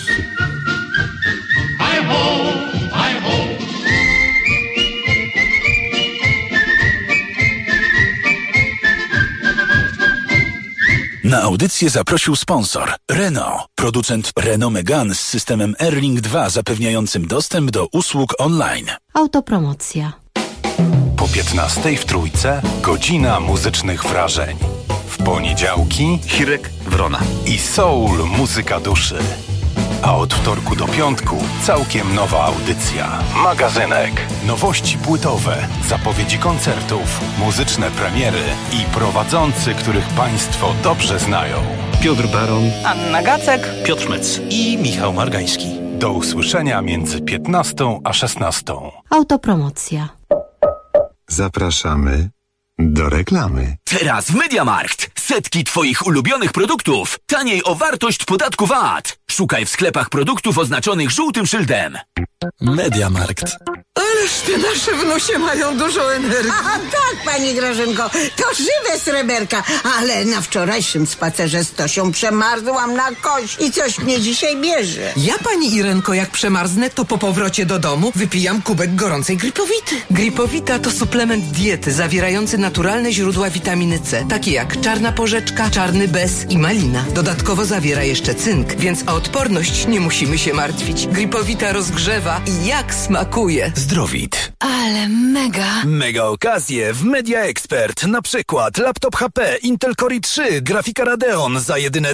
Na audycję zaprosił sponsor Renault, producent Renault Megane z systemem Airlink 2 zapewniającym dostęp do usług online. Autopromocja. Po 15:00 w Trójce godzina muzycznych wrażeń. W poniedziałki Hirek Wrona i Soul Muzyka Duszy. A od wtorku do piątku całkiem nowa audycja. Magazynek. Nowości płytowe, zapowiedzi koncertów, muzyczne premiery i prowadzący, których Państwo dobrze znają. Piotr Baron, Anna Gacek, Piotr Mec i Michał Margański. Do usłyszenia między 15:00 a 16:00. Autopromocja. Zapraszamy do reklamy. Teraz w MediaMarkt. Setki Twoich ulubionych produktów. Taniej o wartość podatku VAT. Szukaj w sklepach produktów oznaczonych żółtym szyldem. MediaMarkt. Ależ te nasze wnusie mają dużo energii. A tak, pani Grażynko, to żywe sreberka. Ale na wczorajszym spacerze z Tosią przemarzłam na kość i coś mnie dzisiaj bierze. Ja, pani Irenko, jak przemarznę, to po powrocie do domu wypijam kubek gorącej Gripowity. Gripowita to suplement diety zawierający naturalne źródła witaminy C, takie jak czarna porzeczka, czarny bez i malina. Dodatkowo zawiera jeszcze cynk, więc o odporność nie musimy się martwić. Gripowita rozgrzewa i jak smakuje. Zdrowit. Ale mega. Mega okazje w Media Expert. Na przykład laptop HP Intel Core i3, grafika Radeon za jedyne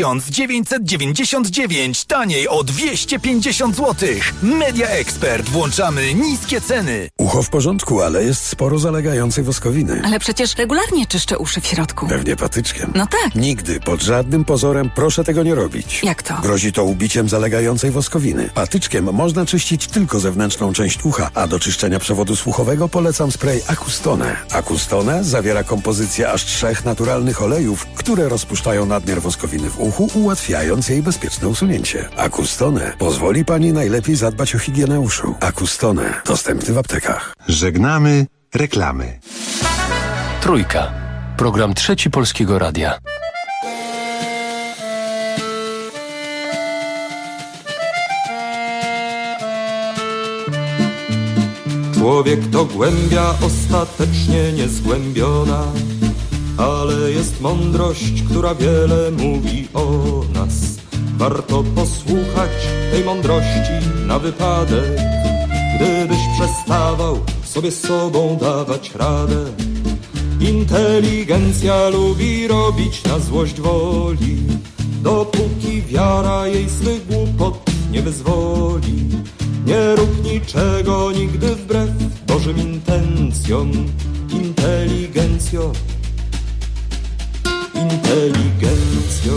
1999, taniej o 250 zł. Media Expert. Włączamy niskie ceny. Ucho w porządku, ale jest sporo zalegającej woskowiny. Ale przecież regularnie czyszczę uszy w środku. Pewnie patyczkiem. No tak. Nigdy, pod żadnym pozorem proszę tego nie robić. Jak to? Grozi to ubiciem zalegającej woskowiny. Patyczkiem można czyścić tylko zewnętrzną część ucha, a do czyszczenia przewodu słuchowego polecam spray Acustone. Acustone zawiera kompozycję aż 3 naturalnych olejów, które rozpuszczają nadmiar woskowiny w uchu, ułatwiając jej bezpieczne usunięcie. Acustone pozwoli pani najlepiej zadbać o higienę uszu. Acustone. Dostępny w aptekach. Żegnamy reklamy. Trójka. Program Trzeci Polskiego Radia. Człowiek to głębia ostatecznie niezgłębiona, ale jest mądrość, która wiele mówi o nas. Warto posłuchać tej mądrości na wypadek, gdybyś przestawał sobie z sobą dawać radę. Inteligencja lubi robić na złość woli, dopóki wiara jej z tych głupot nie wyzwoli. Nie rób niczego nigdy wbrew Bożym intencjom. Inteligencjo, inteligencjo.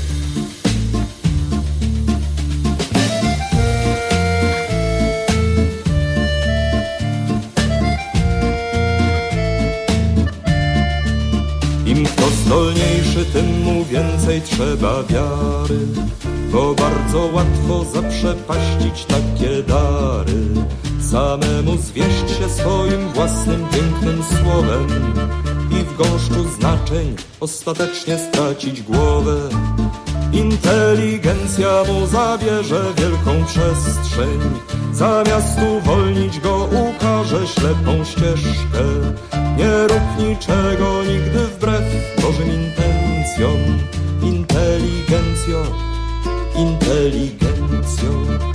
Im kto zdolniejszy, tym mu więcej trzeba wiary, bo bardzo łatwo zaprzepaścić takie dary. Samemu zwieść się swoim własnym pięknym słowem i w gąszczu znaczeń ostatecznie stracić głowę. Inteligencja mu zabierze wielką przestrzeń, zamiast uwolnić go ukaże ślepą ścieżkę. Nie rób niczego nigdy wbrew Bożym intencjom. Inteligencjo, inteligencjo.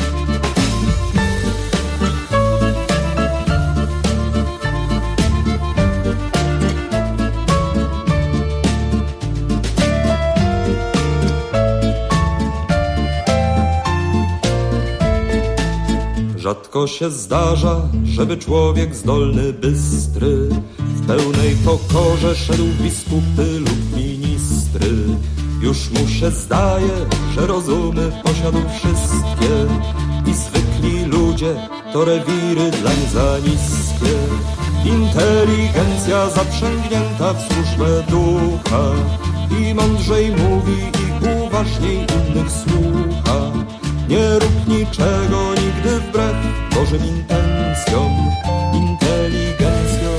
Rzadko się zdarza, żeby człowiek zdolny, bystry, w pełnej pokorze szedł w biskupy lub ministry. Już mu się zdaje, że rozumy posiadł wszystkie i zwykli ludzie to rewiry dlań za niskie. Inteligencja zaprzęgnięta w służbę ducha i mądrzej mówi i uważniej innych słucha. Nie rób niczego nigdy wbrew Bożym intencjom. Inteligencjo.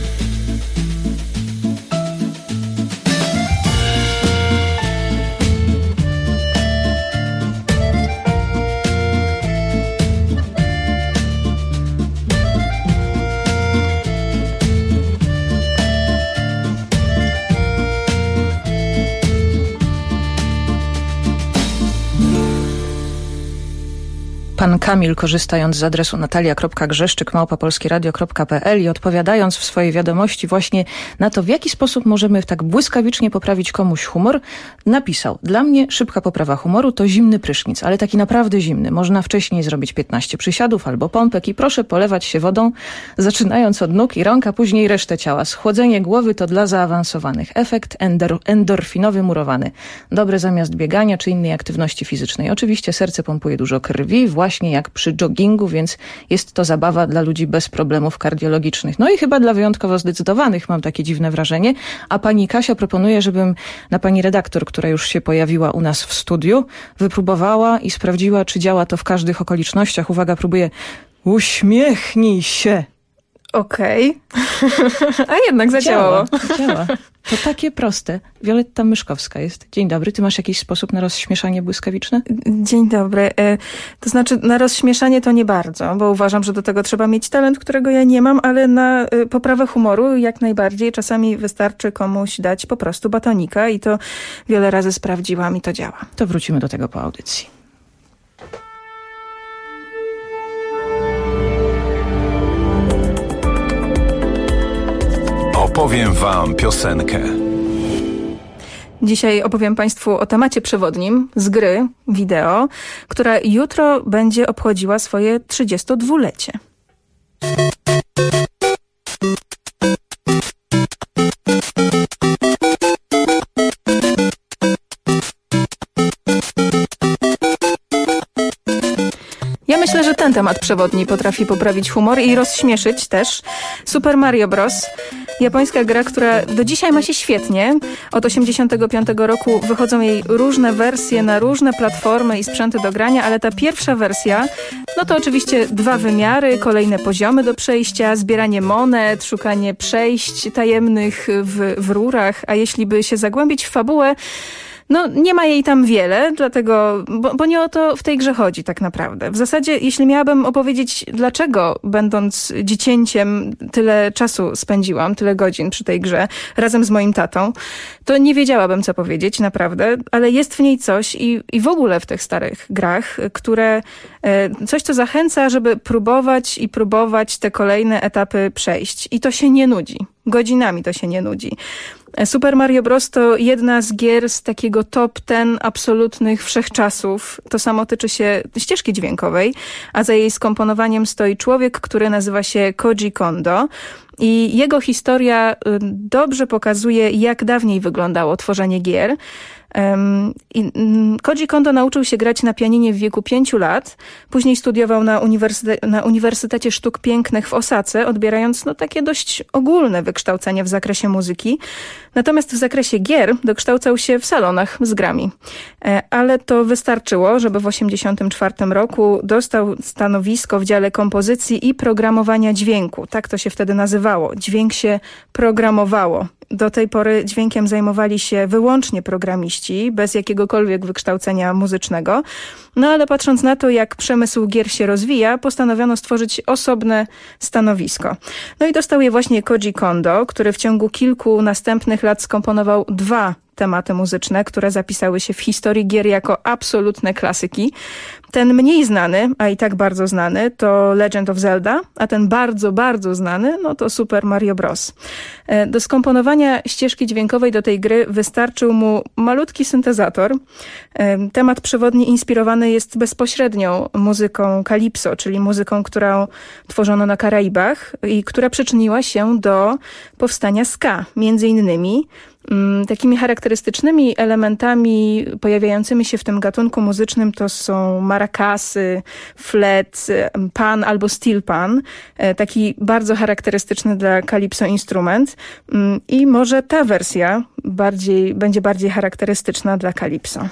Pan Kamil, korzystając z adresu natalia.grzeszczyk@polskieradio.pl i odpowiadając w swojej wiadomości właśnie na to, w jaki sposób możemy tak błyskawicznie poprawić komuś humor, napisał: dla mnie szybka poprawa humoru to zimny prysznic, ale taki naprawdę zimny. Można wcześniej zrobić 15 przysiadów albo pompek i proszę polewać się wodą, zaczynając od nóg i rąk, a później resztę ciała. Schłodzenie głowy to dla zaawansowanych. Efekt endorfinowy murowany. Dobre zamiast biegania czy innej aktywności fizycznej. Oczywiście serce pompuje dużo krwi, właśnie jak przy joggingu, więc jest to zabawa dla ludzi bez problemów kardiologicznych. No i chyba dla wyjątkowo zdecydowanych, mam takie dziwne wrażenie. A pani Kasia proponuje, żebym na pani redaktor, która już się pojawiła u nas w studiu, wypróbowała i sprawdziła, czy działa to w każdych okolicznościach. Uwaga, próbuję. Uśmiechnij się. Okej. A jednak zadziałało. Działa. To takie proste. Wioletta Myszkowska jest. Dzień dobry. Ty masz jakiś sposób na rozśmieszanie błyskawiczne? Dzień dobry. To znaczy na rozśmieszanie to nie bardzo, bo uważam, że do tego trzeba mieć talent, którego ja nie mam, ale na poprawę humoru jak najbardziej. Czasami wystarczy komuś dać po prostu batonika i to wiele razy sprawdziłam i to działa. To wrócimy do tego po audycji. Opowiem wam piosenkę. Dzisiaj opowiem Państwu o temacie przewodnim z gry wideo, która jutro będzie obchodziła swoje 32-lecie. Ja myślę, że ten temat przewodni potrafi poprawić humor i rozśmieszyć też. Super Mario Bros. Japońska gra, która do dzisiaj ma się świetnie. Od 1985 roku wychodzą jej różne wersje na różne platformy i sprzęty do grania, ale ta pierwsza wersja, no to oczywiście 2 wymiary, kolejne poziomy do przejścia, zbieranie monet, szukanie przejść tajemnych w rurach, a jeśli by się zagłębić w fabułę, No nie ma jej tam wiele, dlatego, bo nie o to w tej grze chodzi tak naprawdę. W zasadzie, jeśli miałabym opowiedzieć, dlaczego będąc dziecięciem tyle czasu spędziłam, tyle godzin przy tej grze razem z moim tatą, to nie wiedziałabym, co powiedzieć naprawdę, ale jest w niej coś i w ogóle w tych starych grach, coś, co zachęca, żeby próbować te kolejne etapy przejść. I to się nie nudzi. Godzinami to się nie nudzi. Super Mario Bros. To jedna z gier z takiego top 10 absolutnych wszechczasów. To samo tyczy się ścieżki dźwiękowej, a za jej skomponowaniem stoi człowiek, który nazywa się Koji Kondo. I jego historia dobrze pokazuje, jak dawniej wyglądało tworzenie gier. Koji Kondo nauczył się grać na pianinie w wieku 5 lat. Później studiował na Uniwersytecie Sztuk Pięknych w Osace, odbierając takie dość ogólne wykształcenie w zakresie muzyki. Natomiast w zakresie gier dokształcał się w salonach z grami. Ale to wystarczyło, żeby w 1984 roku dostał stanowisko w dziale kompozycji i programowania dźwięku. Tak to się wtedy nazywało. Dźwięk się programowało. Do tej pory dźwiękiem zajmowali się wyłącznie programiści, bez jakiegokolwiek wykształcenia muzycznego. No ale patrząc na to, jak przemysł gier się rozwija, postanowiono stworzyć osobne stanowisko. No i dostał je właśnie Koji Kondo, który w ciągu kilku następnych lat skomponował 2 tematy muzyczne, które zapisały się w historii gier jako absolutne klasyki. Ten mniej znany, a i tak bardzo znany, to Legend of Zelda, a ten bardzo, bardzo znany, no to Super Mario Bros. Do skomponowania ścieżki dźwiękowej do tej gry wystarczył mu malutki syntezator. Temat przewodni inspirowany jest bezpośrednią muzyką Calypso, czyli muzyką, którą tworzono na Karaibach i która przyczyniła się do powstania ska, między innymi. Takimi charakterystycznymi elementami pojawiającymi się w tym gatunku muzycznym to są marakasy, flet, pan albo steel pan, taki charakterystyczny dla Calypso instrument i może ta wersja będzie bardziej charakterystyczna dla Calypso.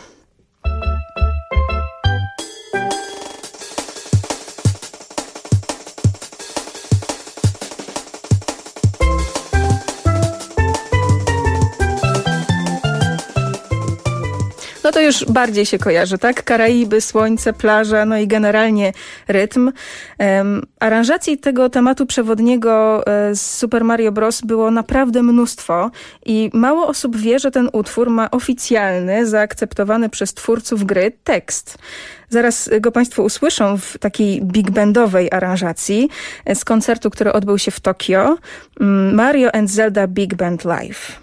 No to już bardziej się kojarzy, tak? Karaiby, słońce, plaża, no i generalnie rytm. Aranżacji tego tematu przewodniego z Super Mario Bros. Było naprawdę mnóstwo i mało osób wie, że ten utwór ma oficjalny, zaakceptowany przez twórców gry tekst. Zaraz go Państwo usłyszą w takiej big bandowej aranżacji z koncertu, który odbył się w Tokio. Mario and Zelda Big Band Live.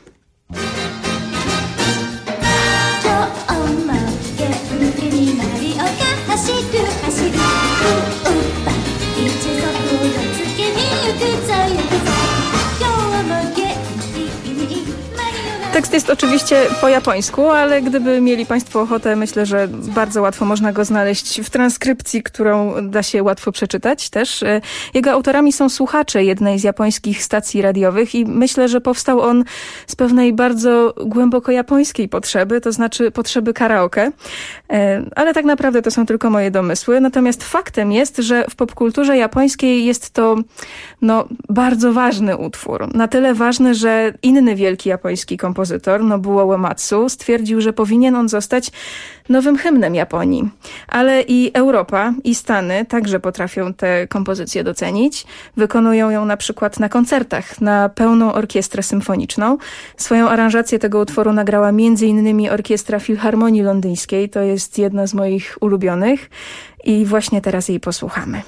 Tekst jest oczywiście po japońsku, ale gdyby mieli Państwo ochotę, myślę, że bardzo łatwo można go znaleźć w transkrypcji, którą da się łatwo przeczytać też. Jego autorami są słuchacze jednej z japońskich stacji radiowych i myślę, że powstał on z pewnej bardzo głęboko japońskiej potrzeby, to znaczy potrzeby karaoke. Ale tak naprawdę to są tylko moje domysły. Natomiast faktem jest, że w popkulturze japońskiej jest to bardzo ważny utwór. Na tyle ważny, że inny wielki japoński kompozytor, Nobuo Uematsu, stwierdził, że powinien on zostać nowym hymnem Japonii. Ale i Europa, i Stany także potrafią tę kompozycję docenić. Wykonują ją na przykład na koncertach, na pełną orkiestrę symfoniczną. Swoją aranżację tego utworu nagrała m.in. Orkiestra Filharmonii Londyńskiej. To jest jedna z moich ulubionych i właśnie teraz jej posłuchamy.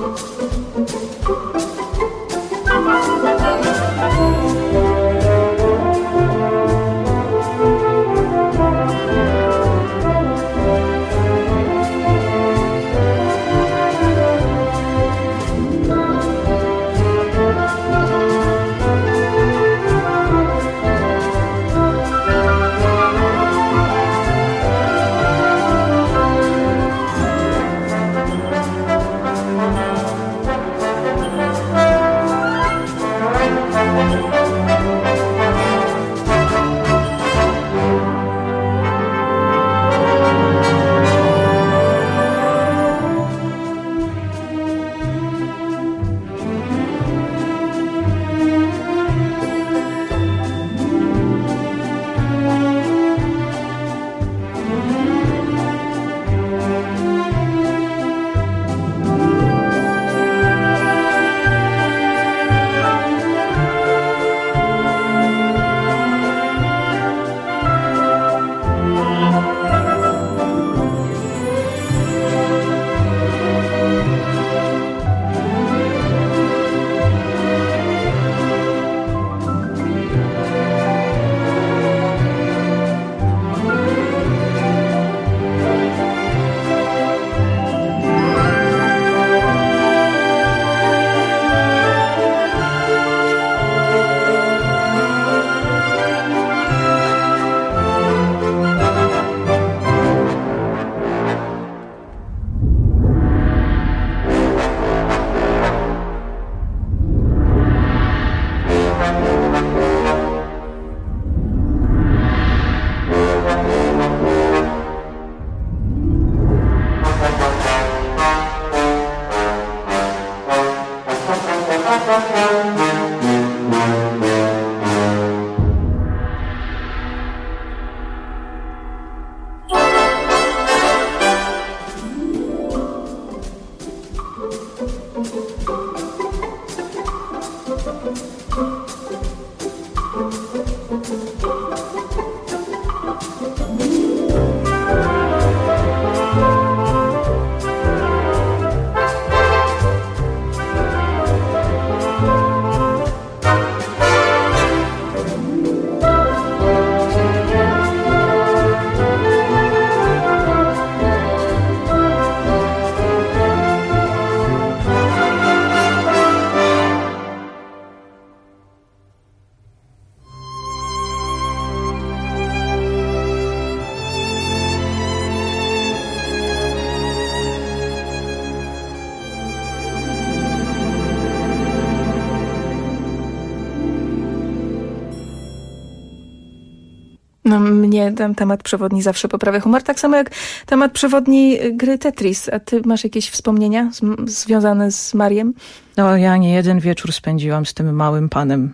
No, mnie ten temat przewodni zawsze poprawia humor, tak samo jak temat przewodni gry Tetris. A ty masz jakieś wspomnienia związane z Mariem? No, ja nie jeden wieczór spędziłam z tym małym panem.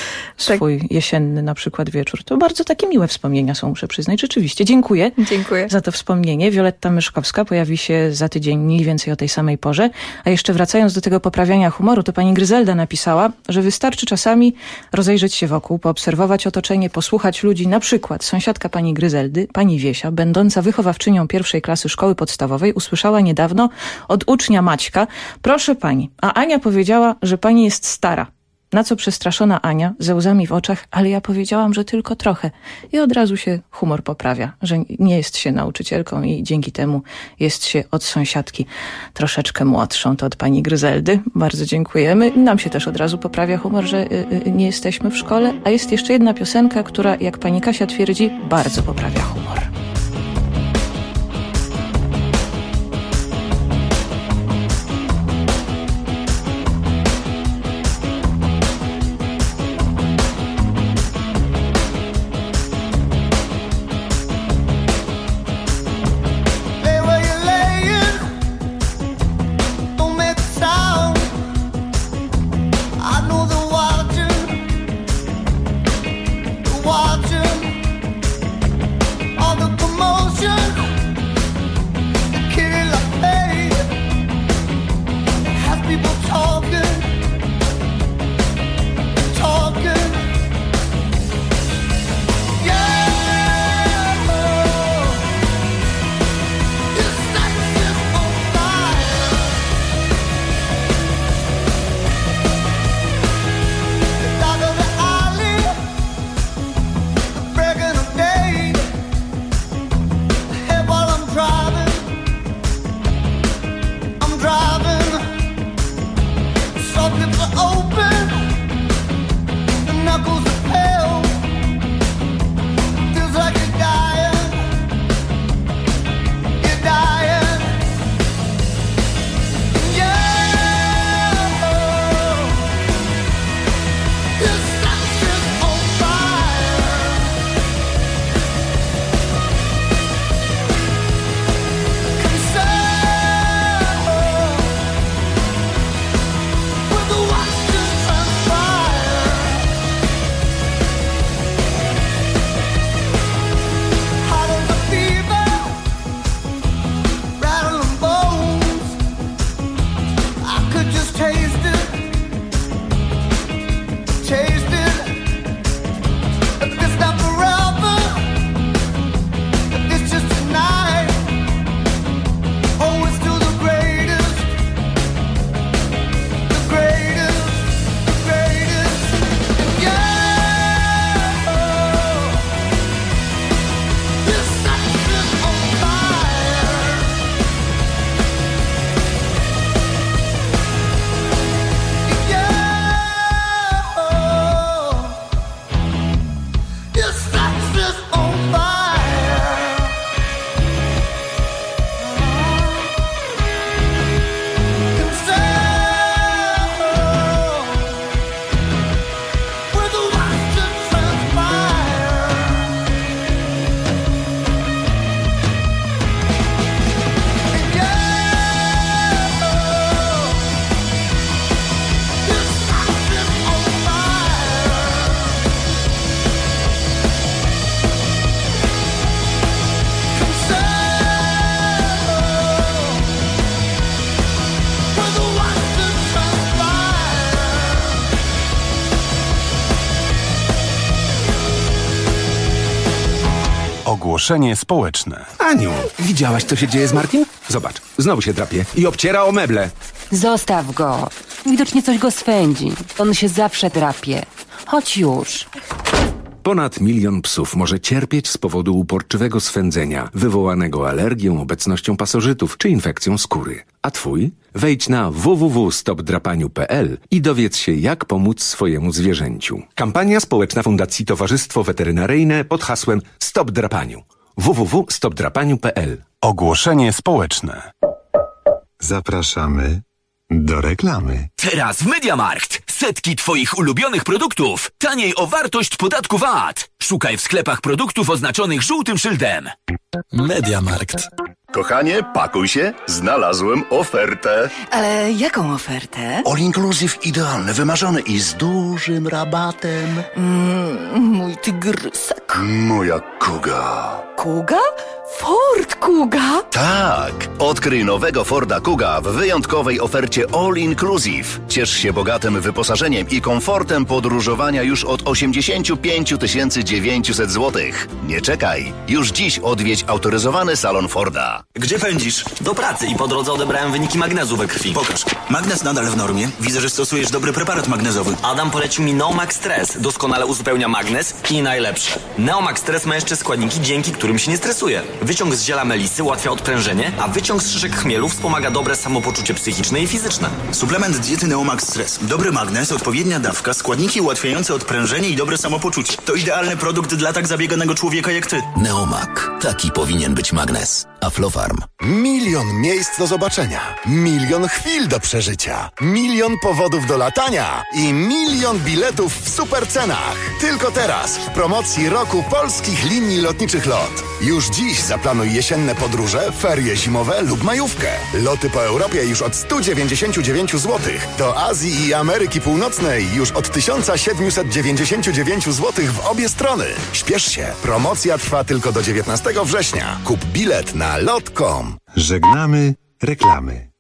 Swój jesienny na przykład wieczór. To bardzo takie miłe wspomnienia są, muszę przyznać. Rzeczywiście. Dziękuję za to wspomnienie. Wioletta Myszkowska pojawi się za tydzień mniej więcej o tej samej porze. A jeszcze wracając do tego poprawiania humoru, to pani Gryzelda napisała, że wystarczy czasami rozejrzeć się wokół, poobserwować otoczenie, posłuchać ludzi. Na przykład sąsiadka pani Gryzeldy, pani Wiesia, będąca wychowawczynią 1. klasy szkoły podstawowej, usłyszała niedawno od ucznia Maćka: proszę pani, a Ania powiedziała, że pani jest stara. Na co przestraszona Ania, ze łzami w oczach: ale ja powiedziałam, że tylko trochę. I od razu się humor poprawia, że nie jest się nauczycielką i dzięki temu jest się od sąsiadki troszeczkę młodszą. To od pani Gryzeldy. Bardzo dziękujemy. Nam się też od razu poprawia humor, że nie jesteśmy w szkole. A jest jeszcze jedna piosenka, która, jak pani Kasia twierdzi, bardzo poprawia humor. I could just taste it. Taste it. But this not forever. This just tonight. Oh, it's still the greatest. The greatest. The greatest. And yeah, this sex is on fire. Yeah, this sex is on fire. Can sail where the light just transpire. And yeah, this sex is on fire. Can sail where the light just transpire. Ogłoszenie społeczne. Aniu, widziałaś, co się dzieje z Martim? Zobacz, znowu się drapie i obciera o meble. Zostaw go. Widocznie coś go swędzi. On się zawsze drapie. Chodź już. Ponad 1 milion psów może cierpieć z powodu uporczywego swędzenia, wywołanego alergią, obecnością pasożytów czy infekcją skóry. A twój? Wejdź na www.stopdrapaniu.pl i dowiedz się, jak pomóc swojemu zwierzęciu. Kampania społeczna Fundacji Towarzystwo Weterynaryjne pod hasłem Stop Drapaniu. www.stopdrapaniu.pl. Ogłoszenie społeczne. Zapraszamy do reklamy. Teraz w Mediamarkt. Setki Twoich ulubionych produktów. Taniej o wartość podatku VAT. Szukaj w sklepach produktów oznaczonych żółtym szyldem. Mediamarkt. Kochanie, pakuj się. Znalazłem ofertę. Ale jaką ofertę? All inclusive idealny, wymarzony i z dużym rabatem. Mój tygrysek. Moja Kuga. Kuga? Ford Kuga? Tak! Odkryj nowego Forda Kuga w wyjątkowej ofercie All Inclusive. Ciesz się bogatym wyposażeniem i komfortem podróżowania już od 85 900 zł. Nie czekaj. Już dziś odwiedź autoryzowany salon Forda. Gdzie pędzisz? Do pracy i po drodze odebrałem wyniki magnezu we krwi. Pokaż. Magnez nadal w normie. Widzę, że stosujesz dobry preparat magnezowy. Adam polecił mi Neomax Stress. Doskonale uzupełnia magnez i najlepsze. Neomax Stress ma jeszcze składniki, dzięki którym się nie stresuje. Wyciąg z ziela melisy ułatwia odprężenie, a wyciąg z szyszek chmielu wspomaga dobre samopoczucie psychiczne i fizyczne. Suplement diety Neomax Stress. Dobry magnez, odpowiednia dawka, składniki ułatwiające odprężenie i dobre samopoczucie. To idealny produkt dla tak zabieganego człowieka jak ty. Neomak. Taki powinien być magnes. Aflofarm. 1 milion miejsc do zobaczenia. 1 milion chwil do przeżycia. 1 milion powodów do latania. I 1 milion biletów w super cenach. Tylko teraz w promocji roku polskich linii lotniczych LOT. Już dziś zaplanuj jesienne podróże, ferie zimowe lub majówkę. Loty po Europie już od 199 zł. Do Azji i Ameryki Północnej już od 1799 zł w obie strony. Śpiesz się. Promocja trwa tylko do 19 września. Kup bilet na lot.com. Żegnamy reklamy.